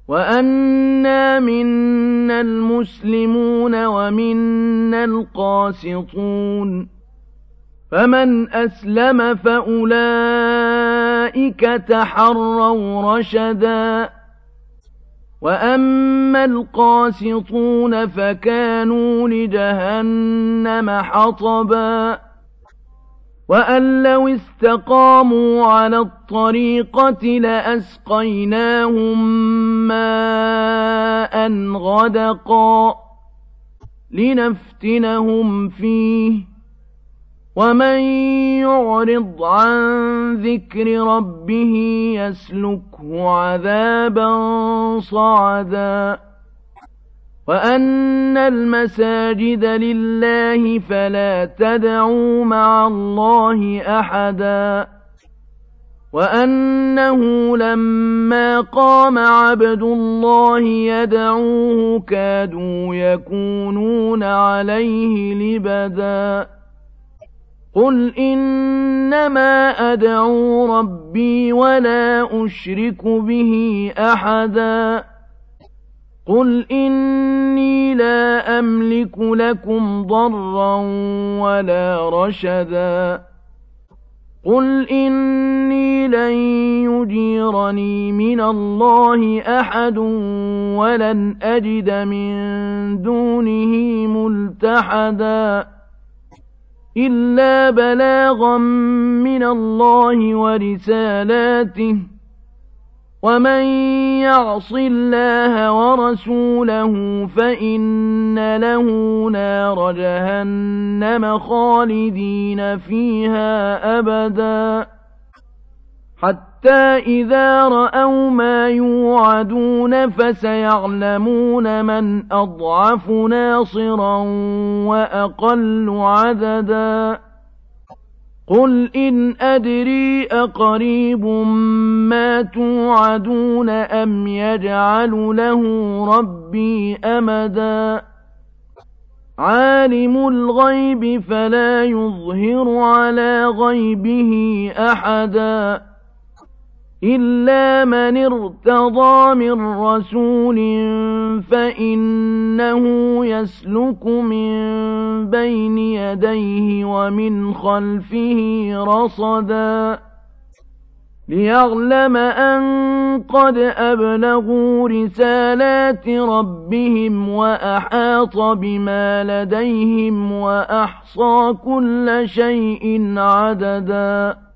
وَأَنَّا مِنَّا الْمُسْلِمُونَ وَمِنَّا الْقَاسِطُونَ فَمَنْ أَسْلَمَ فَأُولَئِكَ تَحَرَّوْا رَشَدًا وَأَمَّا الْقَاسِطُونَ فَكَانُوا لِجَهَنَّمَ حَطَبًا وَأَن لَّوِ اسْتَقَامُوا عَلَى الطَّرِيقَةِ لَأَسْقَيْنَاهُم مَّاءً غَدَقًا لِّنَفْتِنَهُمْ فِيهِ ۚ وَمَن يُعْرِضْ عَن ذِكْرِ رَبِّهِ يَسْلُكْهُ عَذَابًا صَعَدًا وَأَنَّ الْمَسَاجِدَ لِلَّهِ فَلَا تَدْعُوا مَعَ اللَّهِ أَحَدًا وَأَنَّهُ لَمَّا قَامَ عَبْدُ اللَّهِ يَدْعُوهُ كَادُوا يَكُونُونَ عَلَيْهِ لِبَدًا قُلْ إِنَّمَا أَدْعُو رَبِّي وَلَا أُشْرِكُ بِهِ أَحَدًا قُلْ إِنِّي لَا أَمْلِكُ لَكُمْ ضَرًّا وَلَا رَشَدًا قُلْ إِنِّي لَن يُجِيرَنِي مِنَ اللَّهِ أَحَدٌ وَلَنْ أَجِدَ مِن دُونِهِ مُلْتَحَدًا إِلَّا بَلَاغًا مِّنَ اللَّهِ وَرِسَالَاتِهِ ۚ وَمَن يَعْصِ اللَّهَ وَرَسُولَهُ فَإِنَّ لَهُ نَارَ جَهَنَّمَ خَالِدِينَ فِيهَا أَبَدًا حَتَّىٰ إِذَا رَأَوْا مَا يُوعَدُونَ فَسَيَعْلَمُونَ مَنْ أَضْعَفُ نَاصِرًا وَأَقَلُّ عَدَدًا قُلْ إِنْ أَدْرِي أَقَرِيبٌ مَّا تُوعَدُونَ أَمْ يَجْعَلُ لَهُ رَبِّي أَمَدًا عَالِمُ الْغَيْبِ فَلَا يُظْهِرُ عَلَىٰ غَيْبِهِ أَحَدًا إِلَّا مَنِ ارْتَضَىٰ مِن رَّسُولٍ فَإِنَّهُ يَسْلُكُ مِن بَيْنِ يَدَيْهِ وَمِنْ خَلْفِهِ رَصَدًا لِّيَعْلَمَ أَن قَدْ أَبْلَغُوا رِسَالَاتِ رَبِّهِمْ وَأَحَاطَ بِمَا لَدَيْهِمْ وَأَحْصَىٰ كُلَّ شَيْءٍ عَدَدًا